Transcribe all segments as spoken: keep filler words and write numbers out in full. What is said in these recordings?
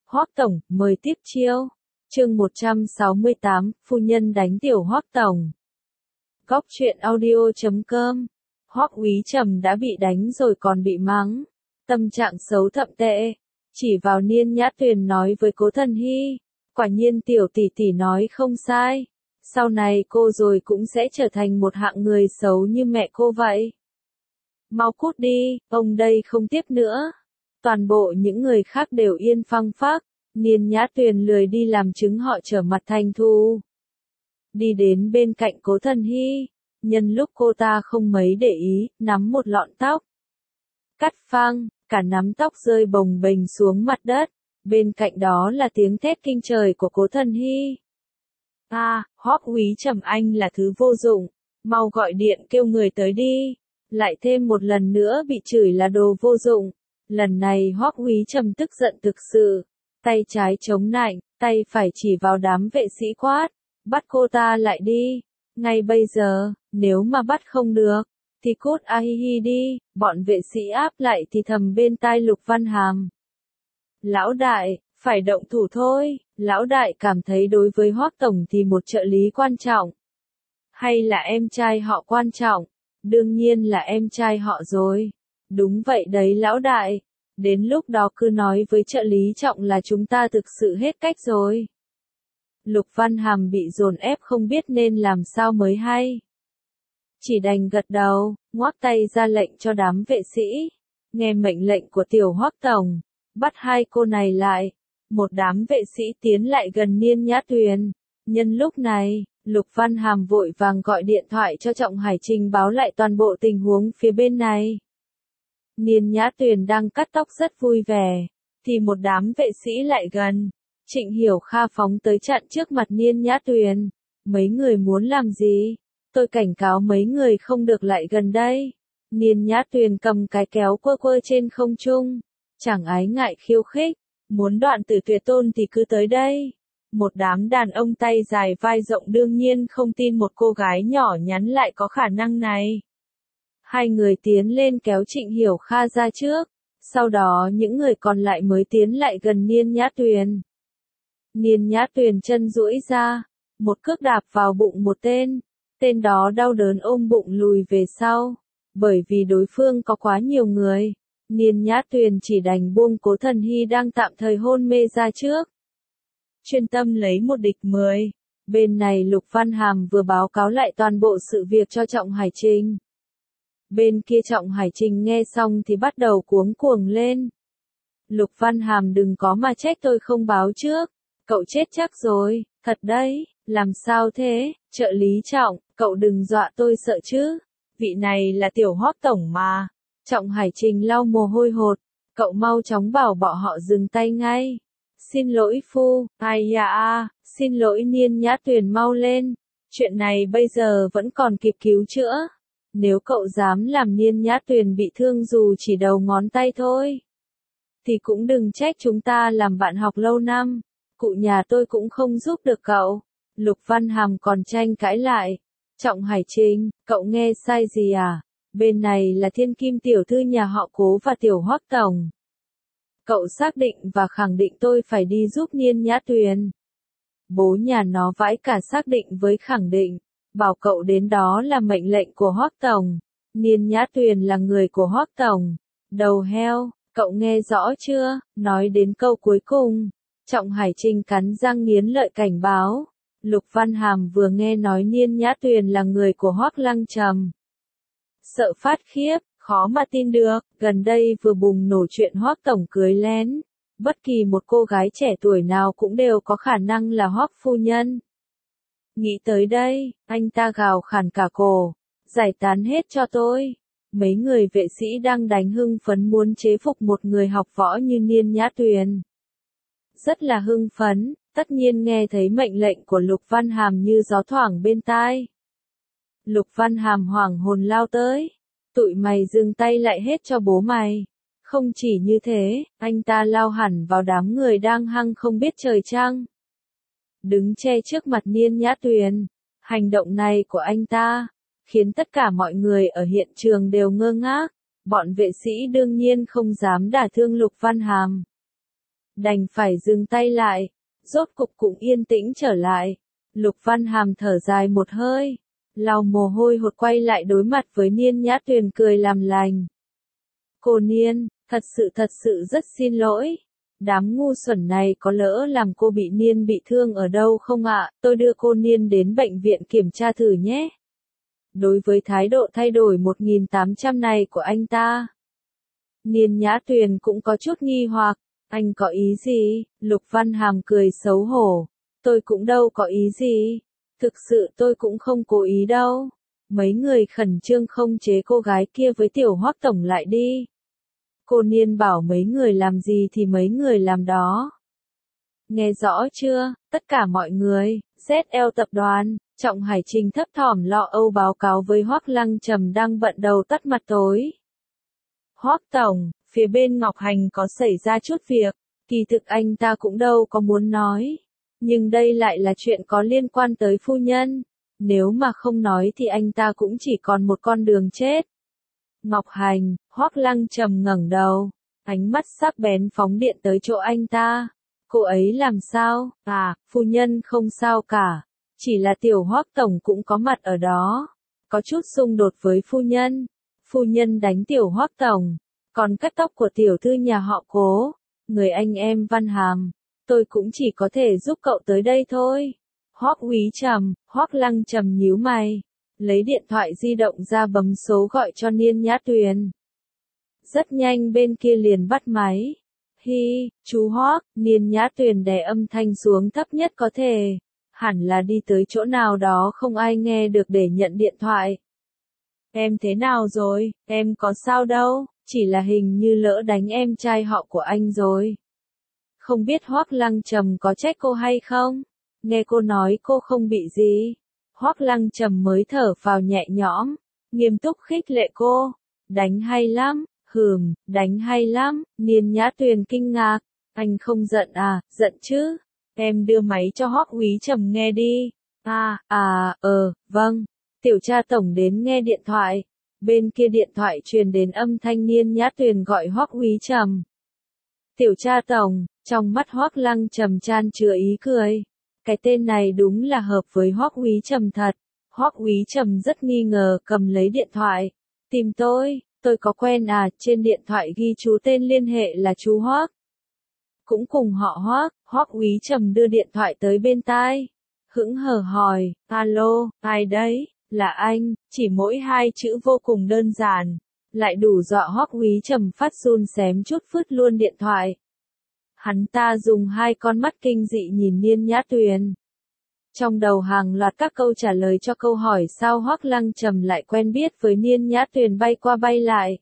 Hoắc Tổng, mời tiếp chiêu. Chương một trăm sáu mươi tám, phu nhân đánh tiểu Hoắc Tổng. Góc truyện audio chấm com. Hoắc Úy Trầm đã bị đánh rồi còn bị mắng. Tâm trạng xấu thậm tệ. Chỉ vào Niên Nhã Tuyền nói với Cố Thần Hy. Quả nhiên tiểu tỷ tỷ nói không sai. Sau này cô rồi cũng sẽ trở thành một hạng người xấu như mẹ cô vậy. Mau cút đi, ông đây không tiếp nữa. Toàn bộ những người khác đều yên phăng phắc. Niên Nhã Tuyền lười đi làm chứng họ trở mặt thành thù. Đi đến bên cạnh Cố Thần Hy, nhân lúc cô ta không mấy để ý, nắm một lọn tóc. Cắt phăng, cả nắm tóc rơi bồng bềnh xuống mặt đất, bên cạnh đó là tiếng thét kinh trời của Cố Thần Hy. À, Hoắc Úy Trầm anh là thứ vô dụng, mau gọi điện kêu người tới đi. Lại thêm một lần nữa bị chửi là đồ vô dụng. Lần này Hoắc Úy Trầm tức giận thực sự. Tay trái chống nạnh, tay phải chỉ vào đám vệ sĩ quát. Bắt cô ta lại đi. Ngay bây giờ, nếu mà bắt không được, thì cút a hi hi đi. Bọn vệ sĩ áp lại thì thầm bên tai Lục Văn Hàm. Lão đại, phải động thủ thôi. Lão đại cảm thấy đối với Hoắc Tổng thì một trợ lý quan trọng. Hay là em trai họ quan trọng? Đương nhiên là em trai họ rồi. Đúng vậy đấy lão đại. Đến lúc đó cứ nói với trợ lý Trọng là chúng ta thực sự hết cách rồi. Lục Văn Hàm bị dồn ép không biết nên làm sao mới hay. Chỉ đành gật đầu, ngoắc tay ra lệnh cho đám vệ sĩ. Nghe mệnh lệnh của tiểu Hoắc Tổng, bắt hai cô này lại. Một đám vệ sĩ tiến lại gần Niên Nhã Tuyền. Nhân lúc này, Lục Văn Hàm vội vàng gọi điện thoại cho Trọng Hải trình báo lại toàn bộ tình huống phía bên này. Niên Nhã Tuyền đang cắt tóc rất vui vẻ, thì một đám vệ sĩ lại gần. Trịnh Hiểu Kha phóng tới chặn trước mặt Niên Nhã Tuyền. Mấy người muốn làm gì? Tôi cảnh cáo mấy người không được lại gần đây. Niên Nhã Tuyền cầm cái kéo quơ quơ trên không trung. Chẳng ái ngại khiêu khích. Muốn đoạn tử tuyệt tôn thì cứ tới đây. Một đám đàn ông tay dài vai rộng đương nhiên không tin một cô gái nhỏ nhắn lại có khả năng này. Hai người tiến lên kéo Trịnh Hiểu Kha ra trước, sau đó những người còn lại mới tiến lại gần Niên Nhã Tuyền. Niên Nhã Tuyền chân duỗi ra, một cước đạp vào bụng một tên, tên đó đau đớn ôm bụng lùi về sau, bởi vì đối phương có quá nhiều người. Niên Nhã Tuyền chỉ đành buông Cố Thần Hy đang tạm thời hôn mê ra trước. Chuyên tâm lấy một địch mười. Bên này Lục Văn Hàm vừa báo cáo lại toàn bộ sự việc cho Trọng Hải Trình. Bên kia Trọng Hải Trình nghe xong thì bắt đầu cuống cuồng lên. Lục Văn Hàm đừng có mà trách tôi không báo trước. Cậu chết chắc rồi, thật đấy, làm sao thế, trợ lý Trọng, cậu đừng dọa tôi sợ chứ. Vị này là tiểu Hoắc Tổng mà. Trọng Hải Trình lau mồ hôi hột, cậu mau chóng bảo bọn họ dừng tay ngay. Xin lỗi phu, ai da a, xin lỗi Niên Nhã Tuyền mau lên. Chuyện này bây giờ vẫn còn kịp cứu chữa. Nếu cậu dám làm Niên Nhã Tuyền bị thương dù chỉ đầu ngón tay thôi, thì cũng đừng trách chúng ta làm bạn học lâu năm. Cụ nhà tôi cũng không giúp được cậu. Lục Văn Hàm còn tranh cãi lại. Trọng Hải Trình, cậu nghe sai gì à? Bên này là thiên kim tiểu thư nhà họ Cố và tiểu Hoắc Tổng. Cậu xác định và khẳng định tôi phải đi giúp Niên Nhã Tuyền. Bố nhà nó vãi cả xác định với khẳng định. Bảo cậu đến đó là mệnh lệnh của Hoắc Tổng. Niên Nhã Tuyền là người của Hoắc Tổng. Đầu heo, cậu nghe rõ chưa? Nói đến câu cuối cùng, Trọng Hải Trình cắn răng nghiến lợi cảnh báo. Lục Văn Hàm vừa nghe nói Niên Nhã Tuyền là người của Hoắc Lăng Trầm. Sợ phát khiếp, khó mà tin được, gần đây vừa bùng nổ chuyện Hoắc Tổng cưới lén. Bất kỳ một cô gái trẻ tuổi nào cũng đều có khả năng là Hoắc phu nhân. Nghĩ tới đây, anh ta gào khàn cả cổ. Giải tán hết cho tôi. Mấy người vệ sĩ đang đánh hưng phấn muốn chế phục một người học võ như Niên Nhã Tuyền. Rất là hưng phấn, tất nhiên nghe thấy mệnh lệnh của Lục Văn Hàm như gió thoảng bên tai. Lục Văn Hàm hoảng hồn lao tới. Tụi mày dừng tay lại hết cho bố mày. Không chỉ như thế, anh ta lao hẳn vào đám người đang hăng không biết trời trăng. Đứng che trước mặt Niên Nhã Tuyền. Hành động này của anh ta khiến tất cả mọi người ở hiện trường đều ngơ ngác. Bọn vệ sĩ đương nhiên không dám đả thương Lục Văn Hàm. đành phải dừng tay lại. Rốt cục cũng yên tĩnh trở lại. Lục Văn Hàm thở dài một hơi, lau mồ hôi hột quay lại đối mặt với Niên Nhã Tuyền cười làm lành. Cô Niên, thật sự thật sự rất xin lỗi. Đám ngu xuẩn này có lỡ làm cô bị Niên bị thương ở đâu không ạ? Tôi đưa cô Niên đến bệnh viện kiểm tra thử nhé. Đối với thái độ thay đổi một nghìn tám trăm này của anh ta, Niên Nhã Tuyền cũng có chút nghi hoặc. Anh có ý gì? Lục Văn Hàm cười xấu hổ. Tôi cũng đâu có ý gì. Thực sự tôi cũng không cố ý đâu. Mấy người khẩn trương không chế cô gái kia với tiểu Hoắc tổng lại đi. Cô Niên bảo mấy người làm gì thì mấy người làm đó. Nghe rõ chưa, tất cả mọi người, Z L tập đoàn, Trọng Hải Trình thấp thỏm lo âu báo cáo với Hoắc Lăng Trầm đang bận đầu tắt mặt tối. Hoắc tổng, phía bên Ngọc Hành có xảy ra chút việc, kỳ thực anh ta cũng đâu có muốn nói. Nhưng đây lại là chuyện có liên quan tới phu nhân. Nếu mà không nói thì anh ta cũng chỉ còn một con đường chết. Ngọc Hành, Hoắc Lăng Trầm ngẩng đầu, ánh mắt sắc bén phóng điện tới chỗ anh ta. Cô ấy làm sao? À, phu nhân không sao cả. Chỉ là tiểu Hoắc tổng cũng có mặt ở đó. Có chút xung đột với phu nhân. Phu nhân đánh tiểu Hoắc tổng. Còn cắt tóc của tiểu thư nhà họ Cố. Người anh em Văn Hàm. Tôi cũng chỉ có thể giúp cậu tới đây thôi. Hoắc Úy Trầm, Hoắc Lăng Trầm nhíu mày. Lấy điện thoại di động ra bấm số gọi cho Niên Nhã Tuyền. Rất nhanh bên kia liền bắt máy. Hi, chú Hoắc, Niên Nhã Tuyền đè âm thanh xuống thấp nhất có thể. Hẳn là đi tới chỗ nào đó không ai nghe được để nhận điện thoại. Em thế nào rồi, em có sao đâu, chỉ là hình như lỡ đánh em trai họ của anh rồi. Không biết Hoắc Lăng Trầm có trách cô hay không? Nghe cô nói cô không bị gì. Hoắc Lăng Trầm mới thở phào nhẹ nhõm, nghiêm túc khích lệ cô. Đánh hay lắm, hừm, đánh hay lắm. Niên Nhã Tuyền kinh ngạc. Anh không giận à, giận chứ. Em đưa máy cho Hoắc Úy Trầm nghe đi. À, à, ờ, vâng. Tiểu tra tổng đến nghe điện thoại. Bên kia điện thoại truyền đến âm thanh Niên Nhã Tuyền gọi Hoắc Úy Trầm. Tiểu tra tổng, trong mắt Hoắc Lăng Trầm chan chứa ý cười. Cái tên này đúng là hợp với Hoắc Úy Trầm thật. Hoắc Úy Trầm rất nghi ngờ cầm lấy điện thoại. Tìm tôi, tôi có quen à, trên điện thoại ghi chú tên liên hệ là chú Hoắc. Cũng cùng họ Hoắc. Hoắc Úy Trầm đưa điện thoại tới bên tai. Hững hờ hỏi, alo, ai đấy, là anh, chỉ mỗi hai chữ vô cùng đơn giản. Lại đủ dọa Hoắc Úy Trầm phát run xém chút vứt luôn điện thoại. Hắn ta dùng hai con mắt kinh dị nhìn Niên Nhã Tuyền. Trong đầu hàng loạt các câu trả lời cho câu hỏi sao Hoắc Lăng Trầm lại quen biết với Niên Nhã Tuyền bay qua bay lại.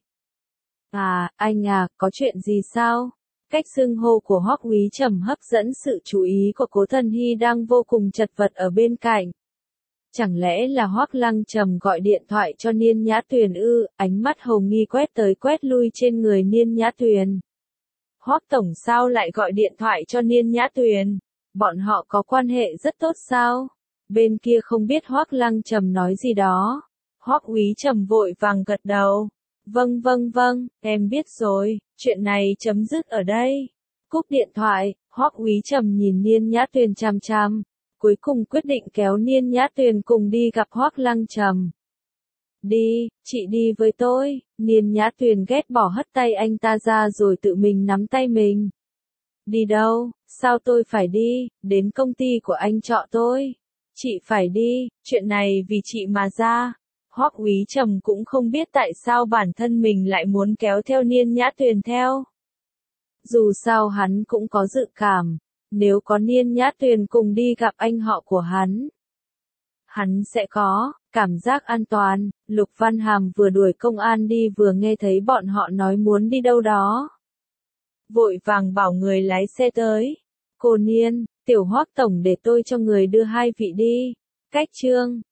À, anh à, có chuyện gì sao? Cách xưng hô của Hoắc Úy Trầm hấp dẫn sự chú ý của Cố Thần Hy đang vô cùng chật vật ở bên cạnh. Chẳng lẽ là Hoắc Lăng Trầm gọi điện thoại cho Niên Nhã Tuyền ư? Ánh mắt hầu nghi quét tới quét lui trên người Niên Nhã Tuyền. Hoắc tổng sao lại gọi điện thoại cho Niên Nhã Tuyền? Bọn họ có quan hệ rất tốt sao? Bên kia không biết Hoắc Lăng Trầm nói gì đó. Hoắc Úy Trầm vội vàng gật đầu. Vâng vâng vâng, em biết rồi, chuyện này chấm dứt ở đây. Cúp điện thoại, Hoắc Úy Trầm nhìn Niên Nhã Tuyền chằm chằm, cuối cùng quyết định kéo Niên Nhã Tuyền cùng đi gặp Hoắc Lăng Trầm. Đi, chị đi với tôi. Niên Nhã Tuyền ghét bỏ hất tay anh ta ra rồi tự mình nắm tay mình. Đi đâu? Sao tôi phải đi? Đến công ty của anh trọ tôi. Chị phải đi, chuyện này vì chị mà ra. Hoắc Úy Trầm cũng không biết tại sao bản thân mình lại muốn kéo theo Niên Nhã Tuyền theo. Dù sao hắn cũng có dự cảm, nếu có Niên Nhã Tuyền cùng đi gặp anh họ của hắn, hắn sẽ có cảm giác an toàn. Lục Văn Hàm vừa đuổi công an đi vừa nghe thấy bọn họ nói muốn đi đâu đó. Vội vàng bảo người lái xe tới. Cô Niên, tiểu Hoắc tổng để tôi cho người đưa hai vị đi. Cách chương